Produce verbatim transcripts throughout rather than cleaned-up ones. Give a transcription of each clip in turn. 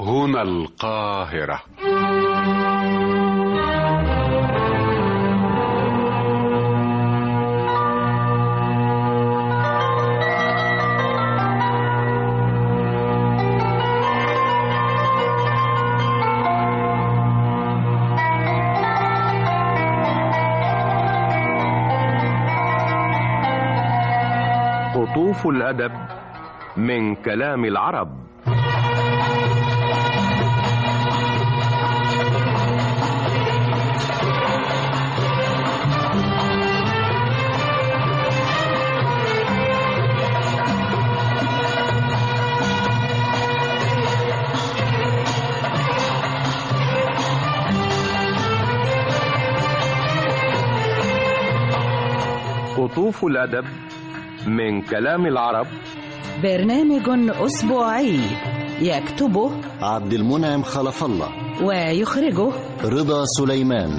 هنا القاهرة. قطوف الأدب من كلام العرب. قطوف الأدب من كلام العرب، برنامج أسبوعي يكتبه عبد المنعم خلف الله ويخرجه رضا سليمان.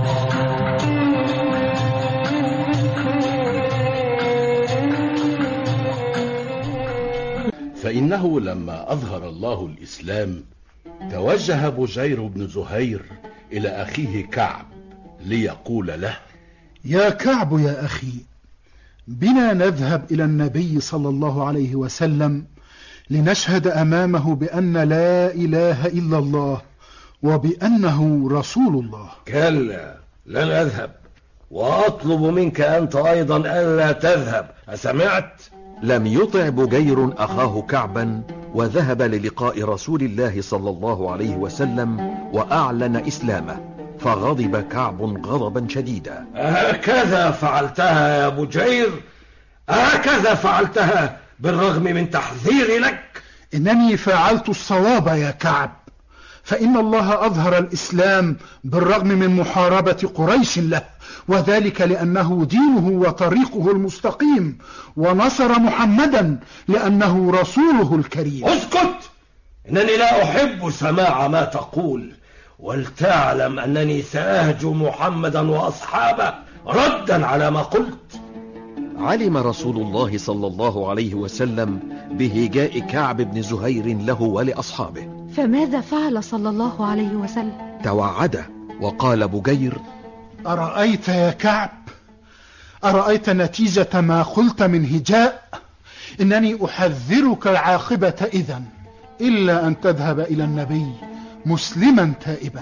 فإنه لما أظهر الله الإسلام توجه بجير بن زهير إلى أخيه كعب ليقول له: يا كعب يا أخي، بنا نذهب إلى النبي صلى الله عليه وسلم لنشهد أمامه بأن لا إله إلا الله وبأنه رسول الله. كلا، لن أذهب، وأطلب منك أنت أيضا ألا تذهب، أسمعت؟ لم يطع بجير أخاه كعبا وذهب للقاء رسول الله صلى الله عليه وسلم وأعلن إسلامه، فغضب كعب غضبا شديدا. هكذا فعلتها يا بجير؟ هكذا فعلتها بالرغم من تحذيري لك؟ إنني فعلت الصواب يا كعب، فإن الله أظهر الإسلام بالرغم من محاربة قريش له، وذلك لأنه دينه وطريقه المستقيم، ونصر محمدا لأنه رسوله الكريم. اسكت! إنني لا أحب سماع ما تقول، ولتعلم أنني سأهجو محمدا وأصحابه ردا على ما قلت. علم رسول الله صلى الله عليه وسلم بهجاء كعب بن زهير له ولأصحابه، فماذا فعل صلى الله عليه وسلم؟ توعده وقال بجير: أرأيت يا كعب، أرأيت نتيجة ما قلت من هجاء؟ إنني أحذرك العاقبة إذن، إلا أن تذهب إلى النبي مسلما تائبا.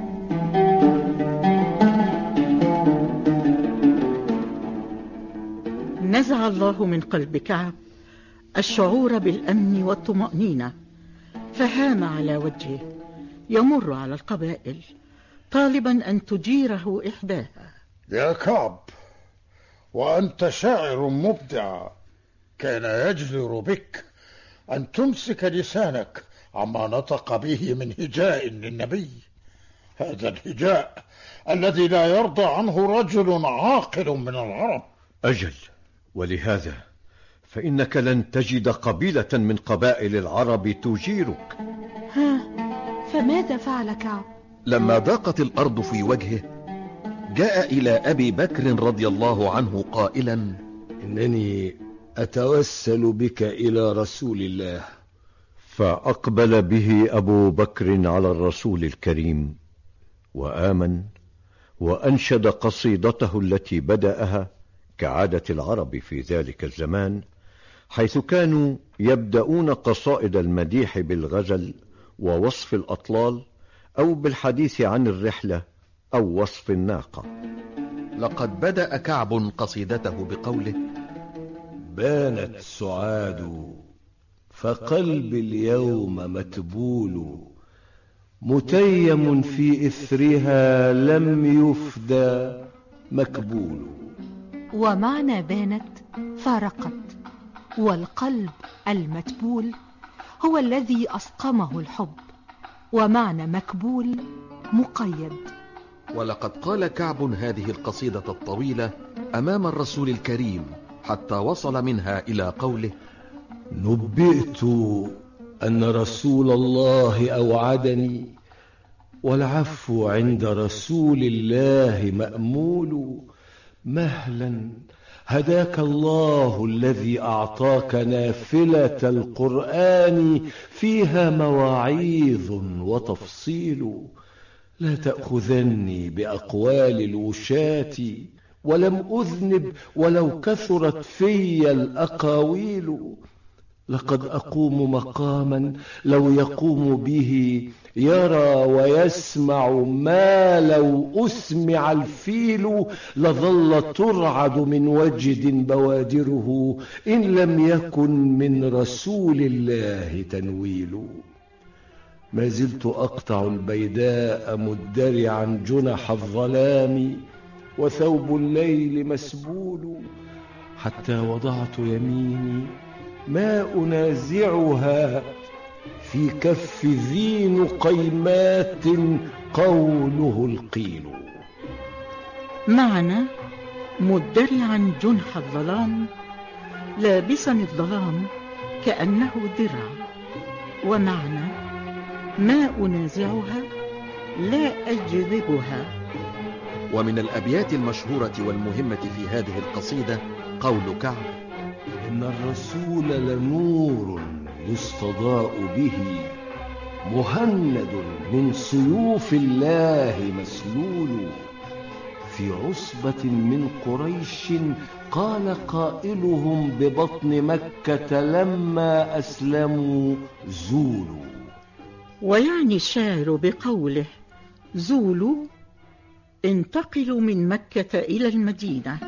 نزع الله من قلب كعب الشعور بالأمن والطمأنينة، فهام على وجهه يمر على القبائل طالبا أن تجيره إحداها. يا كعب، وأنت شاعر مبدع، كان يجدر بك أن تمسك لسانك عما نطق به من هجاء للنبي، هذا الهجاء الذي لا يرضى عنه رجل عاقل من العرب. أجل، ولهذا فإنك لن تجد قبيلة من قبائل العرب تجيرك. ها، فماذا فعل كعب؟ لما ضاقت الأرض في وجهه جاء إلى أبي بكر رضي الله عنه قائلا: إنني أتوسل بك إلى رسول الله. فأقبل به أبو بكر على الرسول الكريم وآمن، وأنشد قصيدته التي بدأها كعادة العرب في ذلك الزمان، حيث كانوا يبدأون قصائد المديح بالغزل ووصف الأطلال، أو بالحديث عن الرحلة أو وصف الناقة. لقد بدأ كعب قصيدته بقوله: بانت سعاد فقلبي اليوم متبول، متيم في إثرها لم يفدى مكبول. ومعنى بانت فرقت، والقلب المتبول هو الذي أسقمه الحب، ومعنى مكبول مقيد. ولقد قال كعب هذه القصيدة الطويلة أمام الرسول الكريم حتى وصل منها إلى قوله: نبئت أن رسول الله أوعدني، والعفو عند رسول الله مأمول، مهلا هداك الله الذي أعطاك نافلة القرآن فيها مواعيظ وتفصيل. لا تأخذني بأقوال الوشاة، ولم أذنب ولو كثرت في الأقاويل. لقد أقوم مقاما لو يقوم به يرى ويسمع ما لو أسمع الفيل. لظل ترعد من وجد بوادره إن لم يكن من رسول الله تنويل. ما زلت أقطع البيداء مدرعا جنح الظلام، وثوب الليل مسبول، حتى وضعت يميني ما أنازعها في كف ذي نقيمات قوله القيل. معنى مدرعا جنح الظلام، لابسا الظلام كأنه درع. ومعنى ما أنازعها لا أجذبها. ومن الأبيات المشهورة والمهمة في هذه القصيدة قول كعب: إن الرسول لنور يستضاء به، مهند من سيوف الله مسلول. في عصبة من قريش قال قائلهم ببطن مكة لما أسلموا زولوا. ويعني الشاعر بقوله زولوا انتقلوا من مكة إلى المدينة.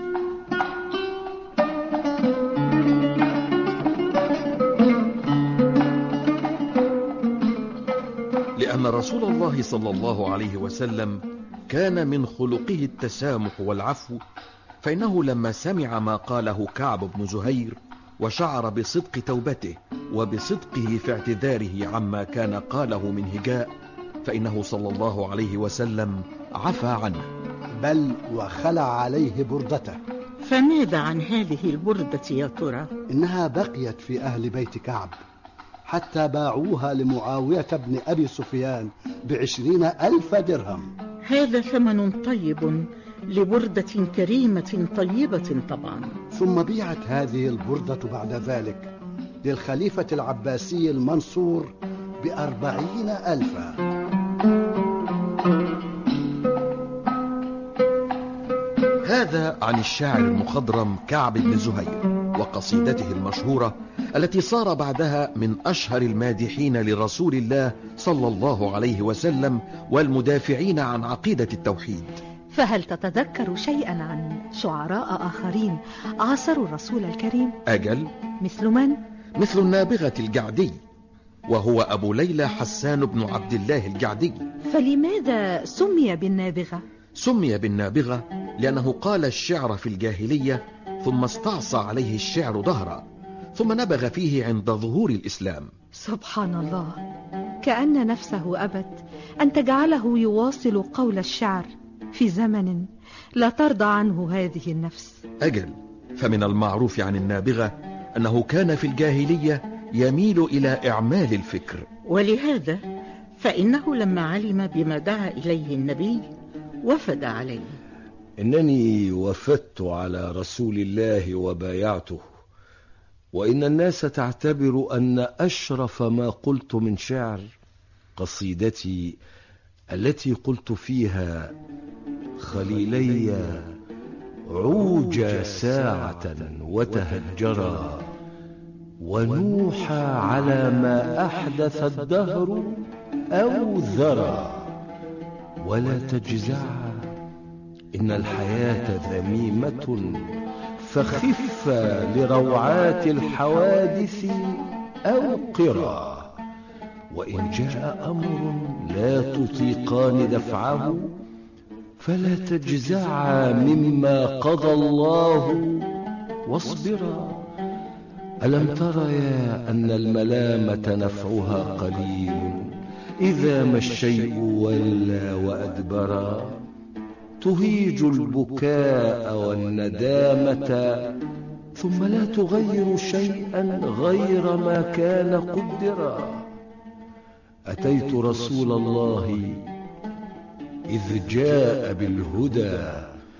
لأن رسول الله صلى الله عليه وسلم كان من خلقه التسامح والعفو، فإنه لما سمع ما قاله كعب بن زهير وشعر بصدق توبته وبصدقه في اعتذاره عما كان قاله من هجاء، فإنه صلى الله عليه وسلم عفى عنه، بل وخلع عليه بردته. فماذا عن هذه البردة يا ترى؟ إنها بقيت في أهل بيت كعب حتى باعوها لمعاوية بن أبي سفيان بعشرين ألف درهم. هذا ثمن طيب لبردة كريمة طيبة طبعا. ثم بيعت هذه البردة بعد ذلك للخليفة العباسي المنصور بأربعين ألفا. هذا عن الشاعر المخضرم كعب بن زهير وقصيدته المشهورة التي صار بعدها من أشهر المادحين لرسول الله صلى الله عليه وسلم والمدافعين عن عقيدة التوحيد. فهل تتذكر شيئا عن شعراء آخرين عاصروا الرسول الكريم؟ أجل. مثل من؟ مثل النابغة الجعدي، وهو أبو ليلى حسان بن عبد الله الجعدي. فلماذا سمي بالنابغة؟ سمي بالنابغة لأنه قال الشعر في الجاهلية ثم استعصى عليه الشعر دهرا، ثم نبغ فيه عند ظهور الإسلام. سبحان الله، كأن نفسه أبت أن تجعله يواصل قول الشعر في زمن لا ترضى عنه هذه النفس. أجل، فمن المعروف عن النابغة أنه كان في الجاهلية يميل إلى إعمال الفكر، ولهذا فإنه لما علم بما دعا إليه النبي وفد عليه. إنني وفدت على رسول الله وبايعته، وإن الناس تعتبر أن أشرف ما قلت من شعر قصيدتي التي قلت فيها خليلي عوجا ساعة وتهجرا، ونوحا على ما أحدث الدهر أو ذرى، ولا تجزعا إن الحياة ذميمة، فخفا لروعات الحوادث أو قرا، وإن جاء أمر لا تطيقان دفعه فلا تجزعا مما قضى الله واصبرا. ألم تريا أن الملامة نفعها قليل إذا ما الشيء ولى وأدبرا، تهيج البكاء والندامة ثم لا تغير شيئا غير ما كان قدرا. أتيت رسول الله إذ جاء بالهدى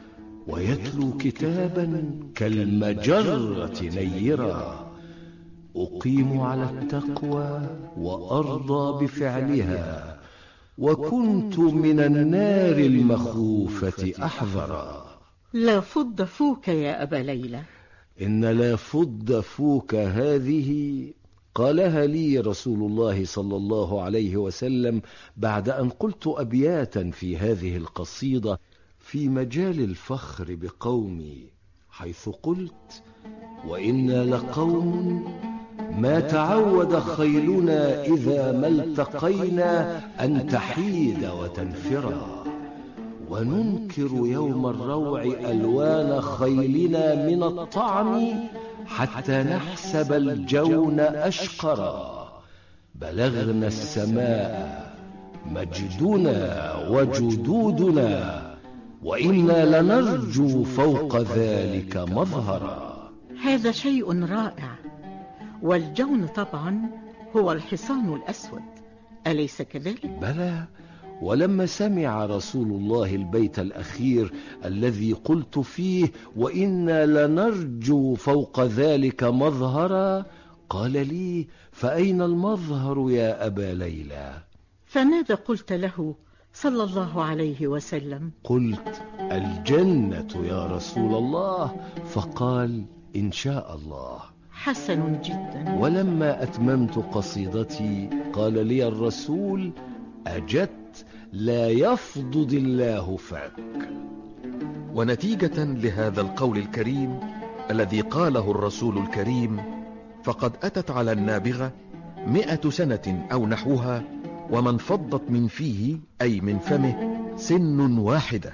ويتلو كتابا كالمجرة نيرا، أقيم على التقوى وأرضى بفعلها، وكنت من النار المخوفة أحذرا. لا فض فوك يا أبا ليلى. إن لا فض فوك هذه قالها لي رسول الله صلى الله عليه وسلم بعد أن قلت أبياتا في هذه القصيدة في مجال الفخر بقومي، حيث قلت: وإنا لقوم ما تعود خيلنا إذا ما التقينا أن تحيد وتنفرا، وننكر يوم الروع ألوان خيلنا من الطعن حتى نحسب الجون أشقرا. بلغنا السماء مجدنا وجدودنا، وإنا لنرجو فوق ذلك مظهرا. هذا شيء رائع، والجون طبعا هو الحصان الأسود، أليس كذلك؟ بلى، ولما سمع رسول الله البيت الأخير الذي قلت فيه وإنا لنرجو فوق ذلك مظهرا قال لي: فأين المظهر يا أبا ليلى؟ فماذا قلت له صلى الله عليه وسلم؟ قلت: الجنة يا رسول الله، فقال: إن شاء الله. حسن جدا. ولما أتممت قصيدتي قال لي الرسول: أجدت لا يفضض الله فاك. ونتيجة لهذا القول الكريم الذي قاله الرسول الكريم، فقد أتت على النابغة مئة سنة أو نحوها، ومن فضت من فيه أي من فمه سن واحدة.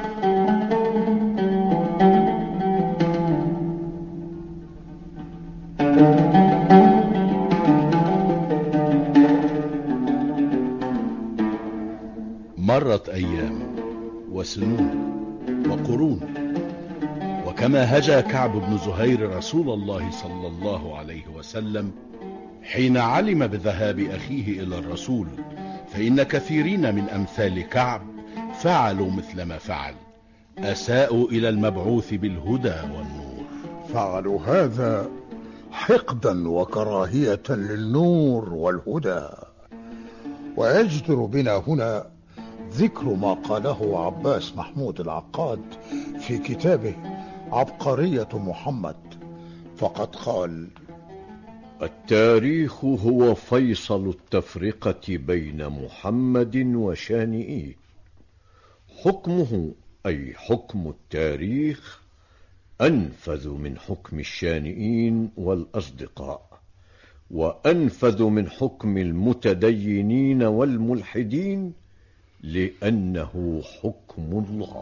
مرت أيام وسنون وقرون، وكما هجا كعب بن زهير رسول الله صلى الله عليه وسلم حين علم بذهاب أخيه إلى الرسول، فإن كثيرين من أمثال كعب فعلوا مثل ما فعل، أساءوا إلى المبعوث بالهدى والنور. فعلوا هذا حقدا وكراهية للنور والهدى. ويجدر بنا هنا ذكر ما قاله عباس محمود العقاد في كتابه عبقرية محمد، فقد قال: التاريخ هو فيصل التفرقة بين محمد وشانئيه. حكمه أي حكم التاريخ أنفذ من حكم الشانئين والأصدقاء، وأنفذ من حكم المتدينين والملحدين، لأنه حكم الله.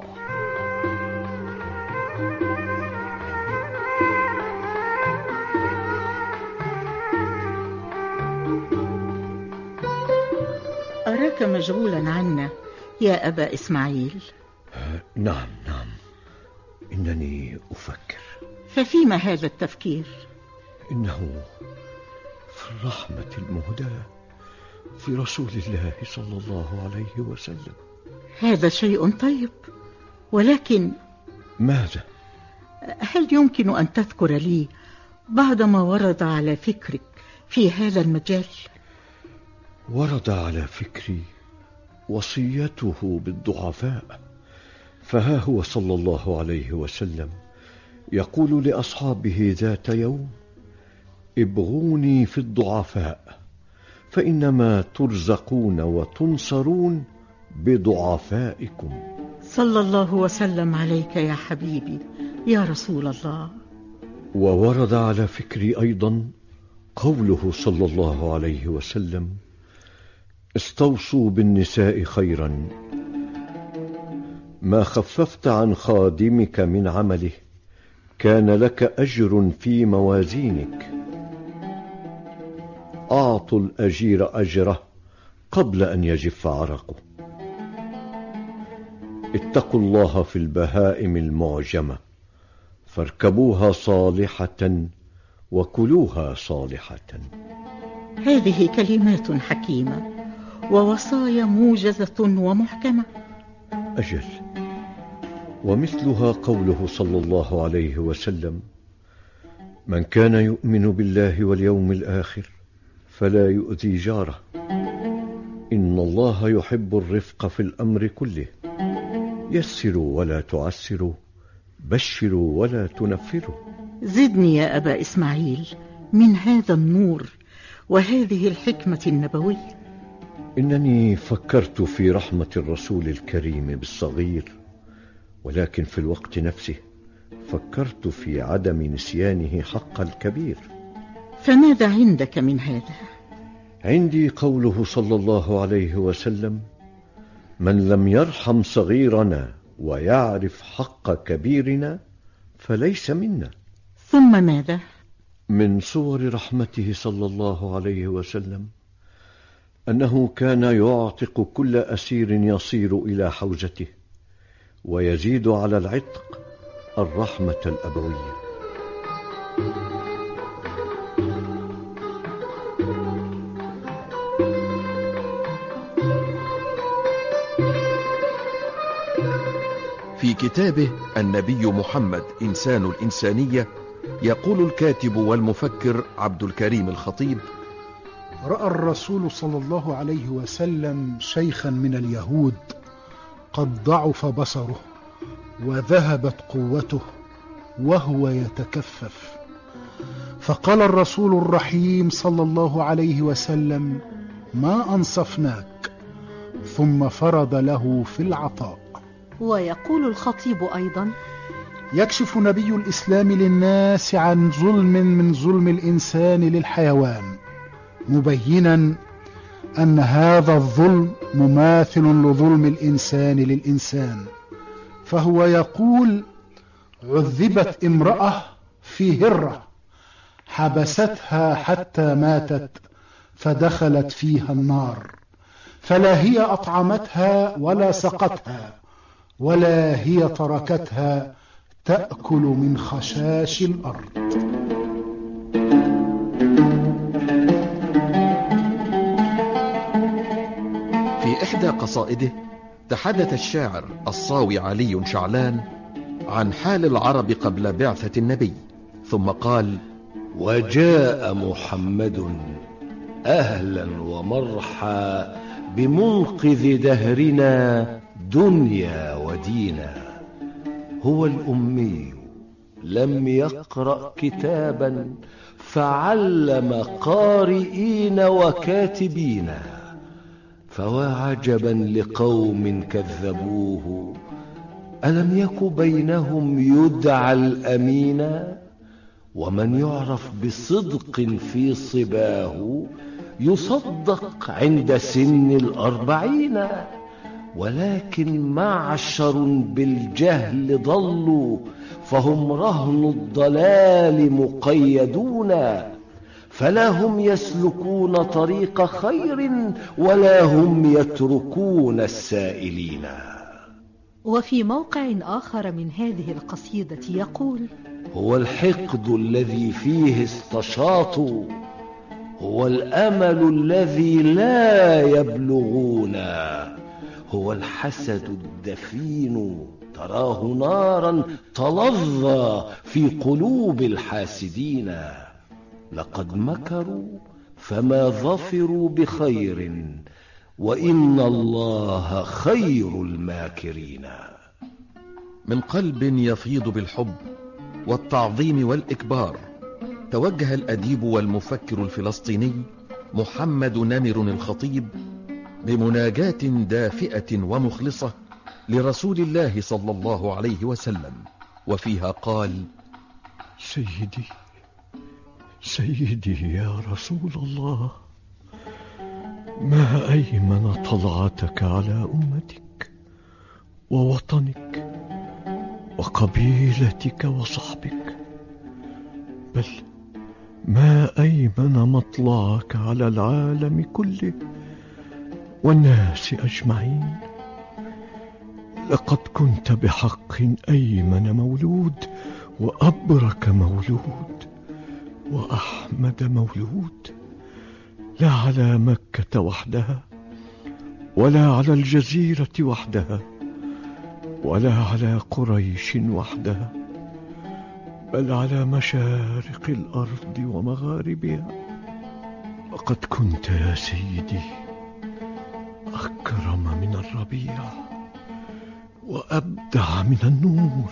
أراك مشغولا عنا يا أبا إسماعيل. نعم نعم، إنني أفكر. ففيما هذا التفكير؟ إنه في الرحمة المهداة في رسول الله صلى الله عليه وسلم. هذا شيء طيب، ولكن ماذا؟ هل يمكن أن تذكر لي بعض ما ورد على فكرك في هذا المجال؟ ورد على فكري وصيته بالضعفاء، فها هو صلى الله عليه وسلم يقول لأصحابه ذات يوم: ابغوني في الضعفاء، فإنما ترزقون وتنصرون بضعفائكم. صلى الله وسلم عليك يا حبيبي يا رسول الله. وورد على فكري أيضا قوله صلى الله عليه وسلم: استوصوا بالنساء خيرا، ما خففت عن خادمك من عمله كان لك أجر في موازينك. أعطوا الأجير أجره قبل أن يجف عرقه. اتقوا الله في البهائم المعجمة، فاركبوها صالحة وكلوها صالحة. هذه كلمات حكيمة ووصايا موجزة ومحكمة. أجل، ومثلها قوله صلى الله عليه وسلم: من كان يؤمن بالله واليوم الآخر فلا يؤذي جاره، إن الله يحب الرفق في الأمر كله، يسروا ولا تعسروا، بشروا ولا تنفروا. زدني يا أبا إسماعيل من هذا النور وهذه الحكمة النبوية. إنني فكرت في رحمة الرسول الكريم بالصغير، ولكن في الوقت نفسه فكرت في عدم نسيانه حق الكبير. فماذا عندك من هذا؟ عندي قوله صلى الله عليه وسلم: من لم يرحم صغيرنا ويعرف حق كبيرنا فليس منا. ثم ماذا؟ من صور رحمته صلى الله عليه وسلم أنه كان يعتق كل أسير يصير إلى حوزته، ويزيد على العتق الرحمة الأبوية. في كتابه النبي محمد إنسان الإنسانية، يقول الكاتب والمفكر عبد الكريم الخطيب: رأى الرسول صلى الله عليه وسلم شيخا من اليهود قد ضعف بصره وذهبت قوته وهو يتكفف، فقال الرسول الرحيم صلى الله عليه وسلم: ما أنصفناك، ثم فرض له في العطاء. ويقول الخطيب أيضا: يكشف نبي الإسلام للناس عن ظلم من ظلم الإنسان للحيوان، مبينا أن هذا الظلم مماثل لظلم الإنسان للإنسان، فهو يقول: عذبت امرأة في هرة حبستها حتى ماتت فدخلت فيها النار، فلا هي أطعمتها ولا سقتها، ولا هي تركتها تأكل من خشاش الأرض. في إحدى قصائده تحدث الشاعر الصاوي علي شعلان عن حال العرب قبل بعثة النبي، ثم قال: وجاء محمد أهلا ومرحى بمنقذ دهرنا دنيا ودينا، هو الأمي لم يقرأ كتابا فعلم قارئين وكاتبين، فوعجبا لقوم كذبوه، ألم يك بينهم يدعى الأمينا، ومن يعرف بصدق في صباه يصدق عند سن الأربعين، ولكن معشر بالجهل ضلوا، فهم رهن الضلال مقيدون، فلا هم يسلكون طريق خير ولا هم يتركون السائلين. وفي موقع آخر من هذه القصيدة يقول: هو الحقد الذي فيه استشاطوا، هو الأمل الذي لا يبلغون، هو الحسد الدفين تراه نارا تلظى في قلوب الحاسدين، لقد مكروا فما ظفروا بخير، وإن الله خير الماكرين. من قلب يفيض بالحب والتعظيم والإكبار، توجه الأديب والمفكر الفلسطيني محمد نمر الخطيب بمناجاة دافئة ومخلصة لرسول الله صلى الله عليه وسلم، وفيها قال: سيدي سيدي يا رسول الله، ما أيمن طلعتك على أمتك ووطنك وقبيلتك وصحبك، بل ما أيمن مطلعك على العالم كله والناس أجمعين. لقد كنت بحق أيمن مولود وأبرك مولود وأحمد مولود، لا على مكة وحدها ولا على الجزيرة وحدها، ولا على قريش وحدها، بل على مشارق الأرض ومغاربها. لقد كنت يا سيدي أكرم من الربيع، وأبدع من النور،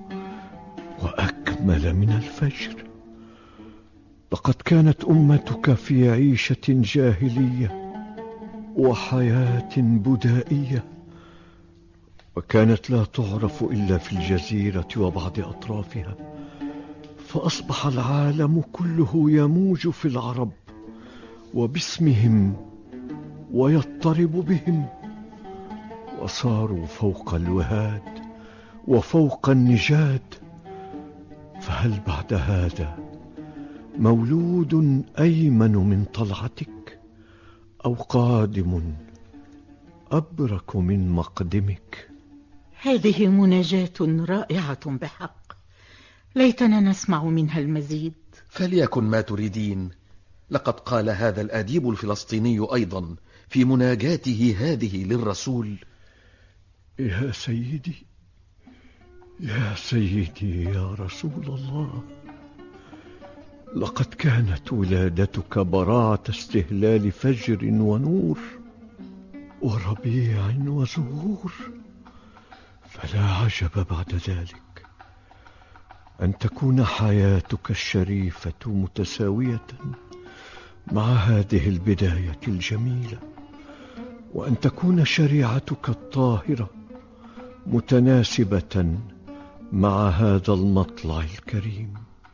وأكمل من الفجر. لقد كانت أمتك في عيشة جاهلية وحياة بدائية، وكانت لا تعرف إلا في الجزيرة وبعض أطرافها، فأصبح العالم كله يموج في العرب وباسمهم ويضطرب بهم، وصاروا فوق الوهاد وفوق النجاد. فهل بعد هذا مولود أيمن من طلعتك، أو قادم أبرك من مقدمك؟ هذه مناجاة رائعة بحق، ليتنا نسمع منها المزيد. فليكن ما تريدين. لقد قال هذا الأديب الفلسطيني أيضا في مناجاته هذه للرسول: يا سيدي يا سيدي يا رسول الله، لقد كانت ولادتك براعة استهلال فجر ونور وربيع وزهور، فلا عجب بعد ذلك أن تكون حياتك الشريفة متساوية مع هذه البداية الجميلة، وأن تكون شريعتك الطاهرة متناسبة مع هذا المطلع الكريم.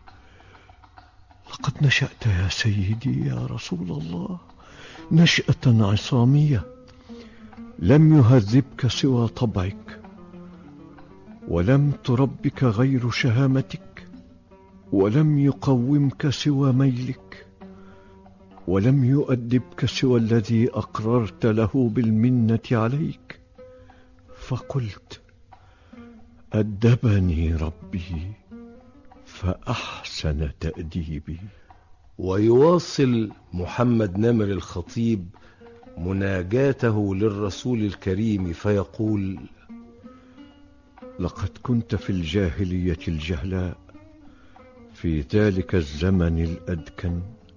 لقد نشأت يا سيدي يا رسول الله نشأة عصامية، لم يهذبك سوى طبعك، ولم تربك غير شهامتك، ولم يقومك سوى ميلك، ولم يؤدبك سوى الذي أقررت له بالمنة عليك. فقلت: أدبني ربي فأحسن تأديبي. ويواصل محمد نمر الخطيب مناجاته للرسول الكريم فيقول: لقد كنت في الجاهلية الجهلاء، في ذلك الزمن الأدكن،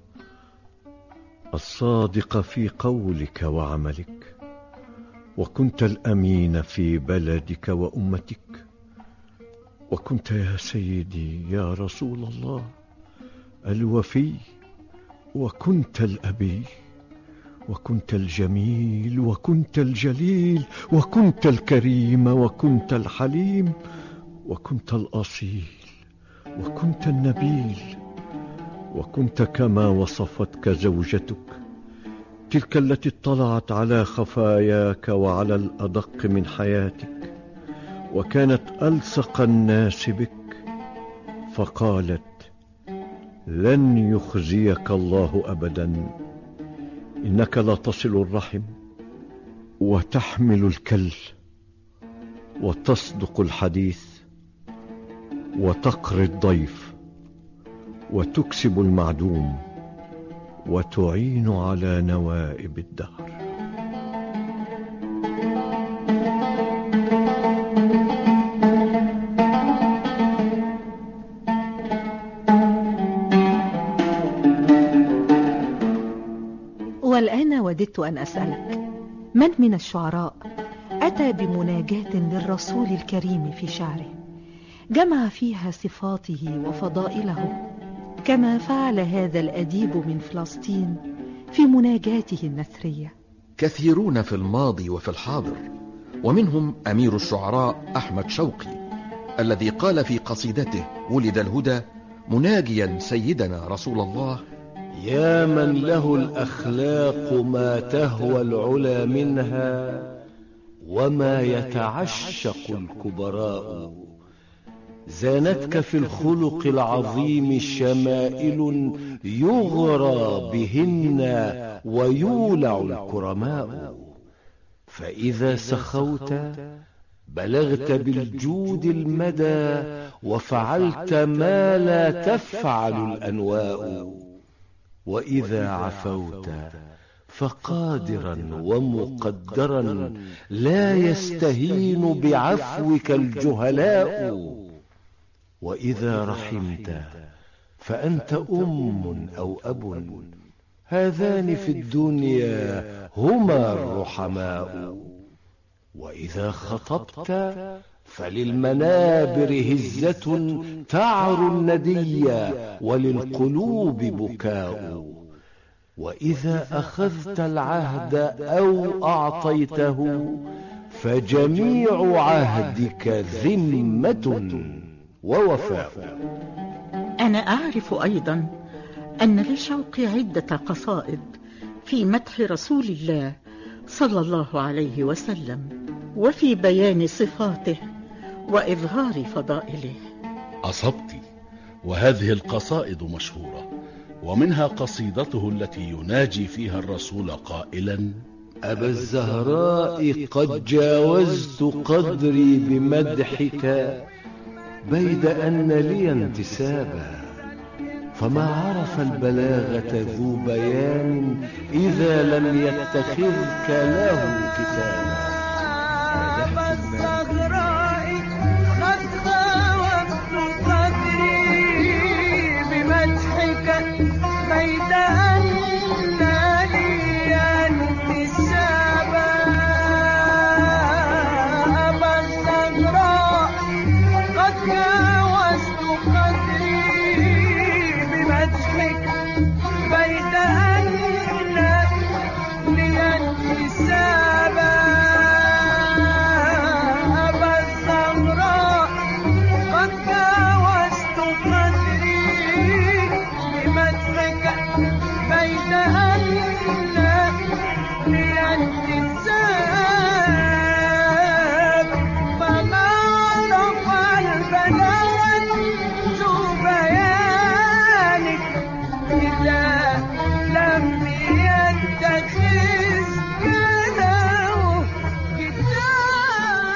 الصادق في قولك وعملك، وكنت الأمين في بلدك وأمتك، وكنت يا سيدي يا رسول الله الوفي، وكنت الأبي، وكنت الجميل، وكنت الجليل، وكنت الكريم، وكنت الحليم، وكنت الأصيل، وكنت النبيل، وكنت كما وصفتك زوجتك، تلك التي اطلعت على خفاياك وعلى الأدق من حياتك، وكانت ألصق الناس بك، فقالت: لن يخزيك الله أبدا، إنك لا تصل الرحم، وتحمل الكل، وتصدق الحديث، وتقري الضيف، وتكسب المعدوم، وتعين على نوائب الدهر. والآن وددت أن أسألك، من من الشعراء أتى بمناجاة للرسول الكريم في شعره جمع فيها صفاته وفضائله، كما فعل هذا الأديب من فلسطين في مناجاته النثرية؟ كثيرون في الماضي وفي الحاضر، ومنهم أمير الشعراء أحمد شوقي الذي قال في قصيدته ولد الهدى مناجيا سيدنا رسول الله: يا من له الأخلاق ما تهوى العلا منها، وما يتعشق الكبراء، زانتك في الخلق العظيم شمائل يغرى بهن ويولع الكرماء، فإذا سخوت بلغت بالجود المدى، وفعلت ما لا تفعل الأنواء، وإذا عفوت فقادرا ومقدرا لا يستهين بعفوك الجهلاء. وإذا رحمت فأنت أم أو أب، هذان في الدنيا هما الرحماء. وإذا خطبت فللمنابر هزة تعر الندي وللقلوب بكاء. وإذا أخذت العهد أو أعطيته فجميع عهدك ذمة ووفاء. أنا أعرف أيضا أن لشوقي عدة قصائد في مدح رسول الله صلى الله عليه وسلم، وفي بيان صفاته وإظهار فضائله. أصبت، وهذه القصائد مشهورة، ومنها قصيدته التي يناجي فيها الرسول قائلا: أبا الزهراء قد جاوزت قدري بمدحك بيد أن لي انتسابا، فما عرف البلاغة ذو بيان إذا لم يتخذك له كتابا. أبا الزهراء قد جاوزت قدري بمدحك بيد أن لي انتسابا. أبا الزهراء قد جاوزت قدري بمدحك بيد أن لي انتسابا. أبا الزهراء قد جاوزت قدري بمدحك بيد أن لي انتساب. فما عرف البلاغة ذو بيانك إذا لم يتخذ له كتابا.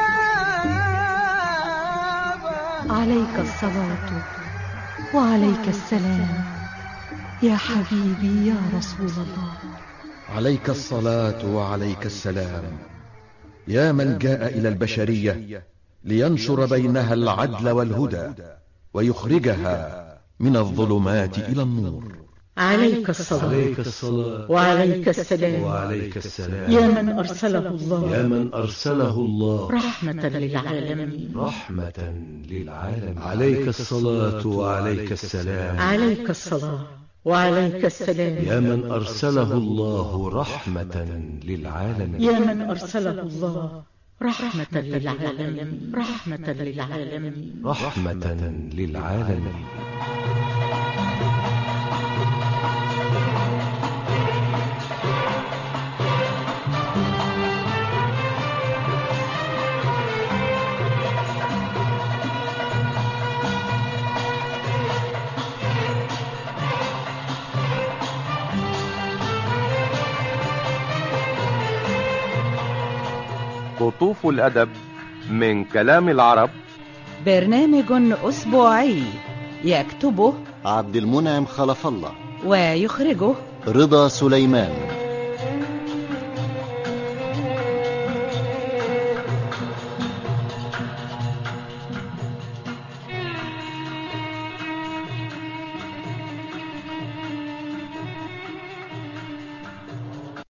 عليك الصلاة وعليك السلام يا حبيبي يا رسول الله. عليك الصلاة وعليك السلام يا من جاء إلى البشرية لينشر بينها العدل والهدى ويخرجها من الظلمات إلى النور. عليك الصلاة, عليك الصلاة وعليك السلام وعليك السلام يا من أرسله الله يا من أرسله الله رحمة للعالمين رحمة للعالمين. عليك الصلاة وعليك السلام عليك الصلاة وعليك السلام يا من أرسله الله رحمة للعالمين. يا من أرسله الله رحمة للعالمين رحمة للعالمين رحمة للعالمين. قطوف الأدب من كلام العرب، برنامج أسبوعي يكتبه عبد المنعم خلف الله ويخرجه رضا سليمان.